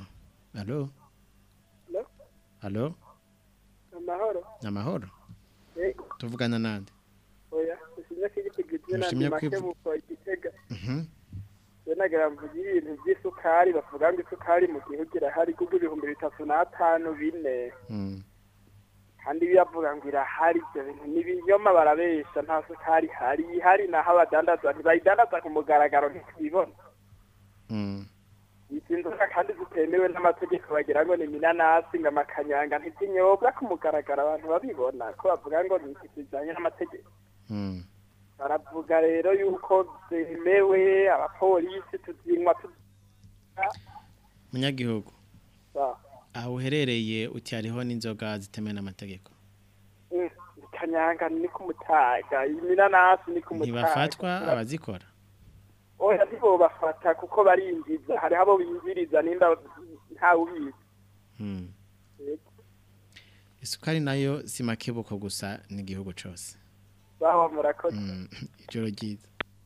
alo amahoro tuvugana nande oya ushimye kwivuga igitega nagira mvugira ibintu by'isukari bavuga ngo isukari mu gihugu irahari kuko 3,500 bine kandi biyavuga ngo irahari ibyo bintu n'ibinyoma barabesha nta sukari hari naho abadandaza ntibayidandaza ku mugaragaro ntibibona izi nzoga kandi zitemewe n'amategeko bagira ngo ni minanasi ngo amakanyanga ntizinyobwa ku mugaragaro abantu babibona ko bavuga ngo ntizijanye n'amategeko baravuga rero yuko zemewe abapolisi tuzinywa munyagihugu aho uherereye uti hariho n'inzoga zitemewe n'amategeko kanyanga ni ku mutaga iminanasi ni ku mutaga ntibafatwa abazikora oya ndibo bafata kuko barinjiza hari abo binjiriza ninda ntawe ubizi isukari nayo si makebuko gusa n'igihugu cyose baho murakoze ijoro ryiza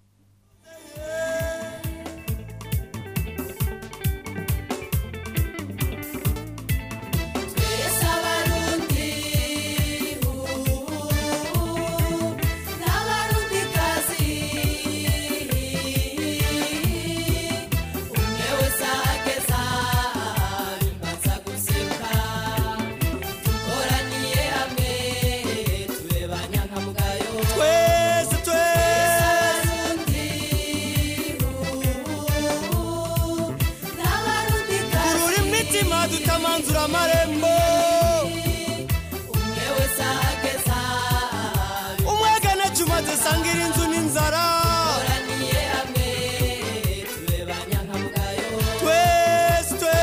twese abarundi n'abarundi kazi umwe wese ahageza bimbaza guseruka dukoraniye hamwe tube banyankamugayo twese abarundi n'abarundi kazi urura imitima dutamanzura amarembo umwe wese ahageza umwagana cuma zisangira inzu n'inzara dukoraniye hamwe tube banyankamugayo twese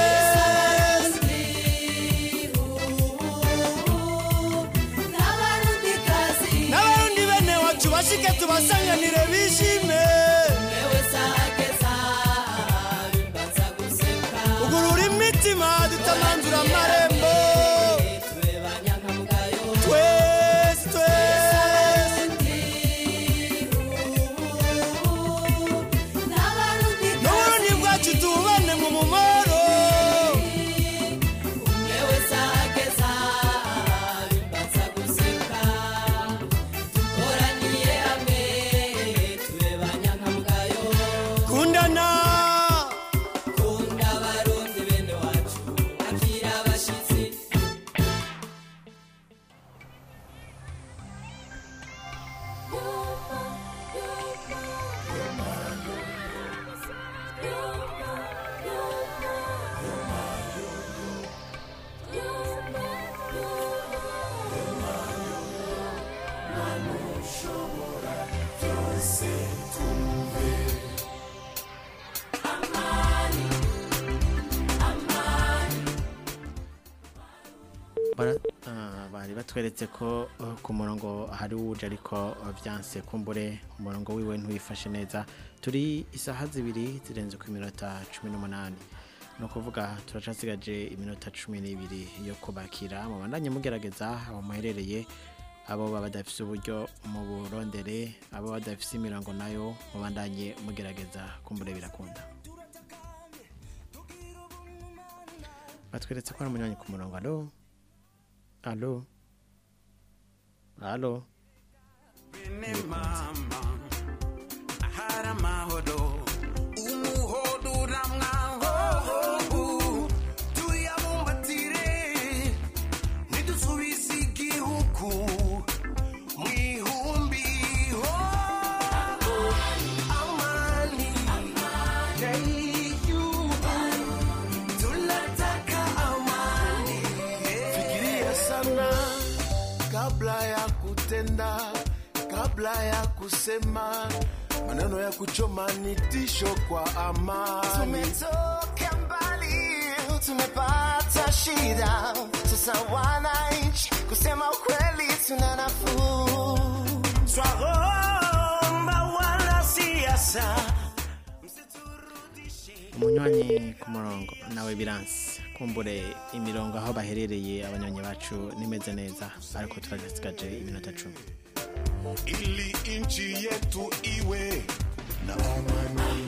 n'abarundi kazi n'abarundi bene wacu bashike tubasanganire bishime umwe wese ahageza bimbaza guseruka ugurura imitima dutamanzura amarembo tube banyankamugayo twese bari batweretse ko ku murongo hari uje ariko byanse kumbure umurongo wiwe ntwifashe neza turi isaha zibiri zirenze ku minota 18 no kuvuga turacasigaje iminota 12 yo kubakira mu bandanye mugerageza abo muherereye abo badafise uburyo mu burondere abo badafise imirango nayo mu bandanye mugerageza kumbure birakunda batweretse ko ari umunywanyi ku murongo Allo Bene mama ahara mahodo umuhodo ramwaho tuyabumbatire nidusubise igihugu mwihumbi ho amani tunataka amani fikiria sana kabla ya kutenda, kabla ya kusema maneno ya kuchoma ni tisho kwa amani. Tumetoka mbali, tumepata shida, sasa wananchi kusema ukweli tuna nafuu. Twaomba wanasiasa umunywanyi ku murongo nawe biranse kumbure imirongo aho baherereye abanywanyi bacu nimeze neza ariko turagasigaje iminota 10 ili inchi yetu iwe na amani.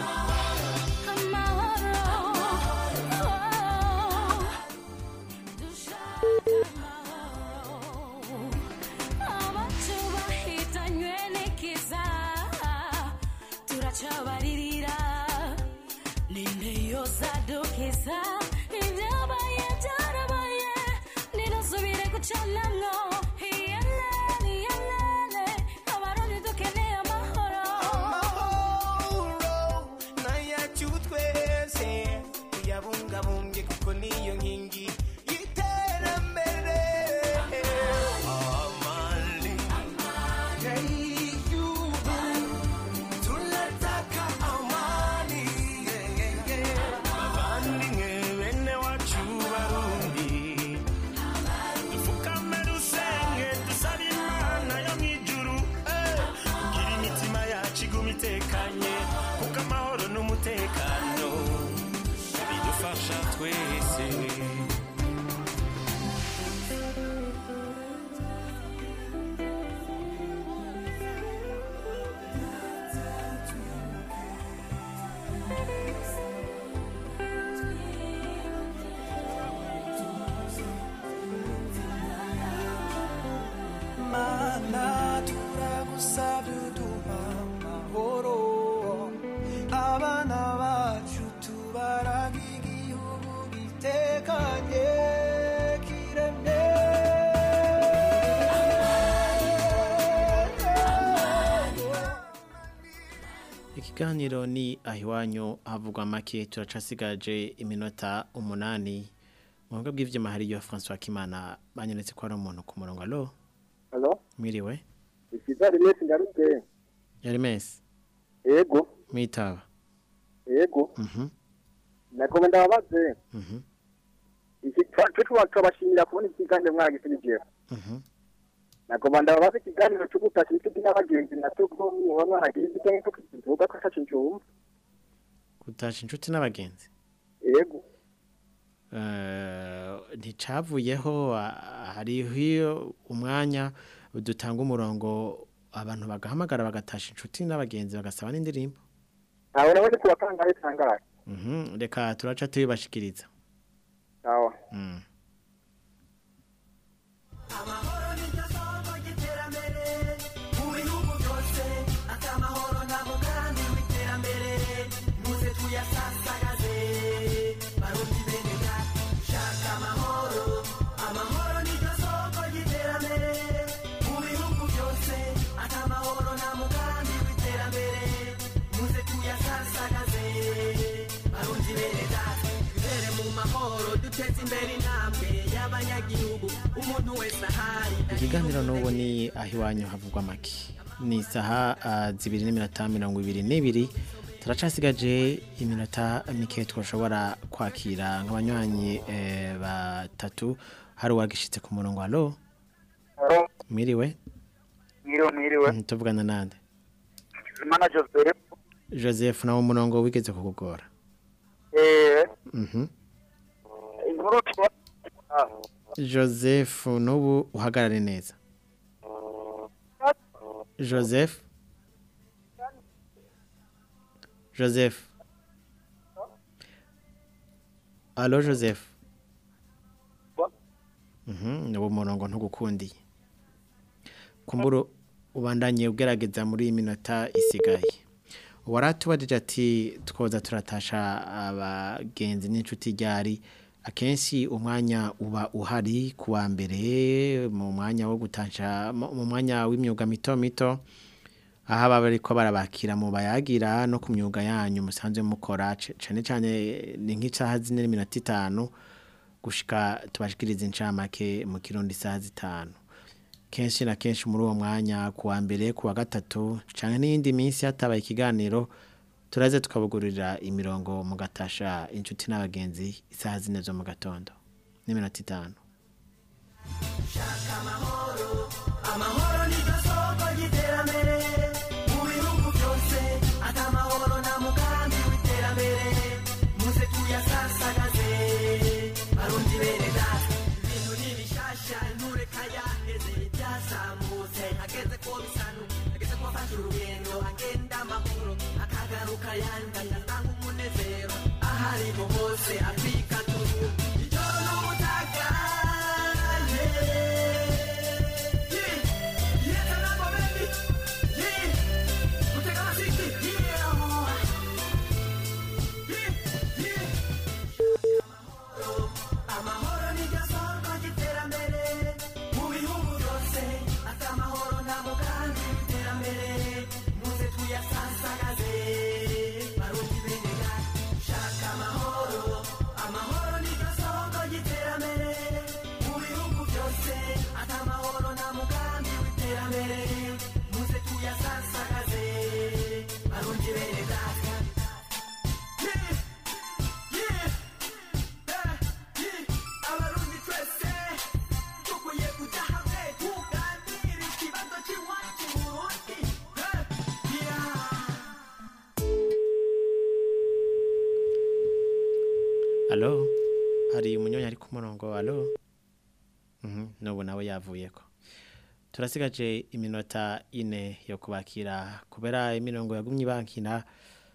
Turachabaririra ninde yosadukisa ibyabaye byarabaye ninasubire kucanamwo yelele abarundi dukeneye amahoro nayacu twese tuyabungabunge kuko niyo nkingi y'iterambere. Amani tunataka amani. Bavandimwe bene wacu Barundi dupfukame dusenge dusabe Imana yo mw'ijuru kugira imitima yacu iguma itekanye kuko amahoro n'umutekano bidufasha twese. Mana turagusabye uduha amahoro abana bacu tubaraga igihugu gitekanye kiremye. ikiganiro ni ahiwanyu havugwa make turacasigaje iminota 8 mu bwo bw'ivyuma hari yo François Kimana banyeretse ko ari umuntu ku murongo Allo mwiriwe ikizari mesi ngaruke yari mesi yego mwitaba yego nako ndababaze iki twabashimira kubona ikiganiro mwagisubije nako ndababaze ikiganiro cyo gutashya inshuti n'abagenzi natwe ko niba mwaragize cyangwa ko kivuga ko atashye njumva gutashya inshuti n'abagenzi yego nticavuyeho hariho umwanya dutanga umurongo abantu bagahamagara bagatasha inshuti n'abagenzi bagasaba n'indirimbo ntawe nabone kubakangaye tangaye reka turaca tubibashikiriza sawa amahoro n'iryo soko ry'iterambere mu bihugu byose ati amahoro nta mugambi w'iterambere muze tuyasasagaze barundi bene data shaka amahoro amahoro n'iryo soko ry'iterambere mu bihugu byose ati amahoro nta mugambi w'iterambere muze tuyasasagaze barundi bene data bere mu mahoro duteze imbere intambwe y'abanyagihugu umuntu wese ahari. ikiganiro n'ubu ni ahiwanyu havugwa make ni isaha 2:22 turacasigaje iminota mike twashobora kwakira nk'abanywanyi batatu hari uwagishitse ku murongo alo mwiriwe tuvugana nande Imana Joseph nawo umurongo wigeze kugugora Joseph nubu uhagarare neza Joseph Allo Joseph nubu umurongo ntugukundiye kumburo ubandanye ugerageza muri iminota isigaye waratubadije ati twoza turatasha abagenzi n'inshuti ryari akenshi umwanya uba uhari kuwa mbere mu mwanya wo gutansha mu mwanya w'imyuga mito mito aha bariko barabakira mu bayagira no ku myuga yanyu musanzwe mukora cyane cyane ni nk'icaha 4:5 gushika tubashikiriza incamake mu kirundi isaha 5 kenshi na kenshi muri uwo mwanya kuwa mbere kuwa gatatu canke n'indi minsi hatabaye ikiganiro turaze tukabugurira imirongo mu gatasha inshuti n'abagenzi isaha 4 zo mu gatondo n'iminota 5 shaka amahoro ni gasoko giterambere mu bihugu byose atamahoro na mugambi w'iterambere muze tuyasasagaze barundi bene data ibintu n'ibishasha nture kaya heze byazamutse hageze ko bisanu hageze ko afashe urugendo agenda amahoro akagaruka yanda yatanga umunezero ahari mu hose Afrika turu ijoro n'umutaga Allo hari umunyonyi ari ku murongo allo nobo nawe yavuyeko turasigaje iminota 4 yo kubakira kubera imirongo yagumye bankina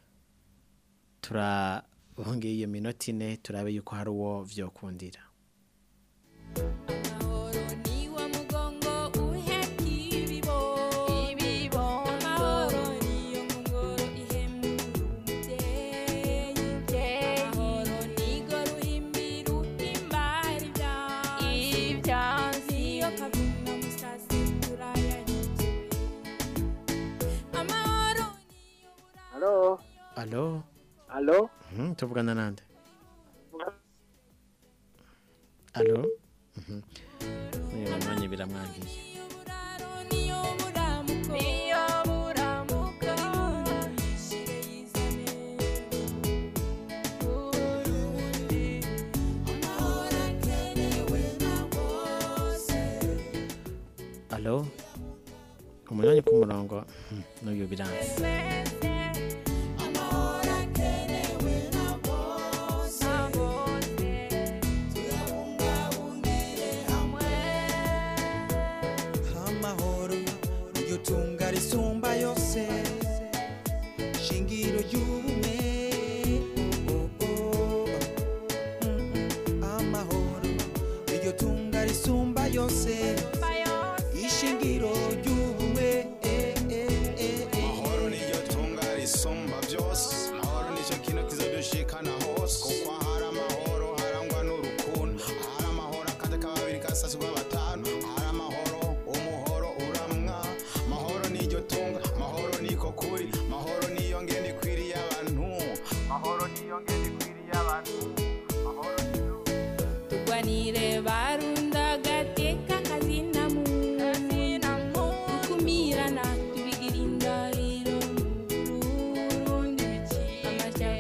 turabongeye iyo minota 4 turabe yuko hari uwo vyokundira Allo Allo tuvugana nande Allo niyo nanye biramwangiye Allo umunyanya ku murongo n'uyu biranze Risumba yose shingiro y'ubumwe amahoro iryo tunga risumba yose ishingiro y'ubumwe amahoro niryo tunga risumba byose amahoro nicyo kintu kizodushikana hose kuko hari amahoro harangwa n'urukundo hari amahoro akade kababiri kasasubwa batanu hari amahoro umuhoro uramwa tunga mahoro niko kuri mahoro niyo ngene kwiriye abantu mahoro niyo ngene kwiriye abantu mahoro tugwanire barunda gateka kazinamu kumirana tubigirinda iro Burundi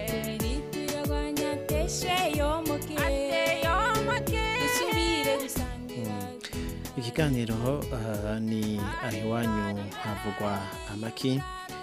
amashakiri tuyagwanya teshe yomoke isubire gusanga ikiganiro ni ahiwanyu havugwa amaki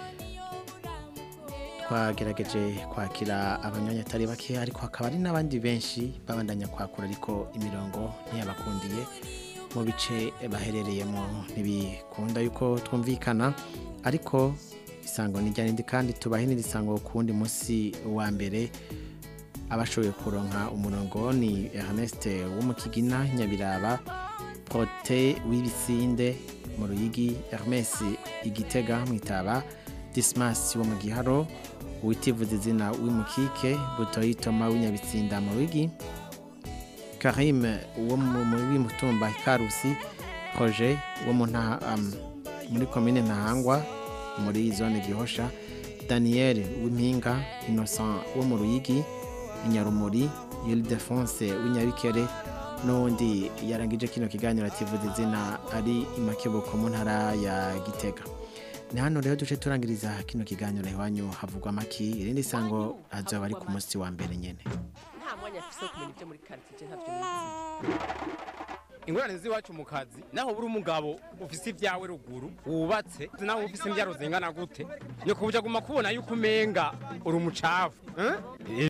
twagerageje kwakira abanyanya atari bake ariko hakaba ari n'abandi benshi babandanya kwakura ariko imirongo ntiyabakundiye mu bice baherereyemo ntibikunda yuko twumvikana ariko isango nijyanindi kandi tubahinira isango ku wundi munsi wa mbere abashoboye kuronka umurongo ni Ernest wo mu Kigina Nyabiraba Prote w'ibisinde mu Ruyigi Hermes Igitega mwitaba Dismas wo mu Giharo witivuze izina w'imukike Butoyitoma w'inyabitsinda mu Ruyigi Karim wo mu Mutumba Karusi Projet wo mu muri commune Ntahangwa muri zone Gihosha Daniel w'impinga Innocent wo mu Ruyigi Inyarumuri Ildefonse w'inyabikere n'undi yarangije kino kiganiro ativuze izina ari Imakeboko mu ntara ya Gitega. Ni hano rero duce turangiriza kino kiganiro iwanyu havugwa amaki irindi sango azoba ari ku munsi wa mbere nyene. Nta mwanya afise kumenya ibyo muri quartier ntavyo. Ingorane ziwacu mu kazi naho buri umugabo ufise ivyawe ruguru wubatse naho ufise imbyaro zingana gute nyo kubuja guma kubona yuko umenga uri umucafu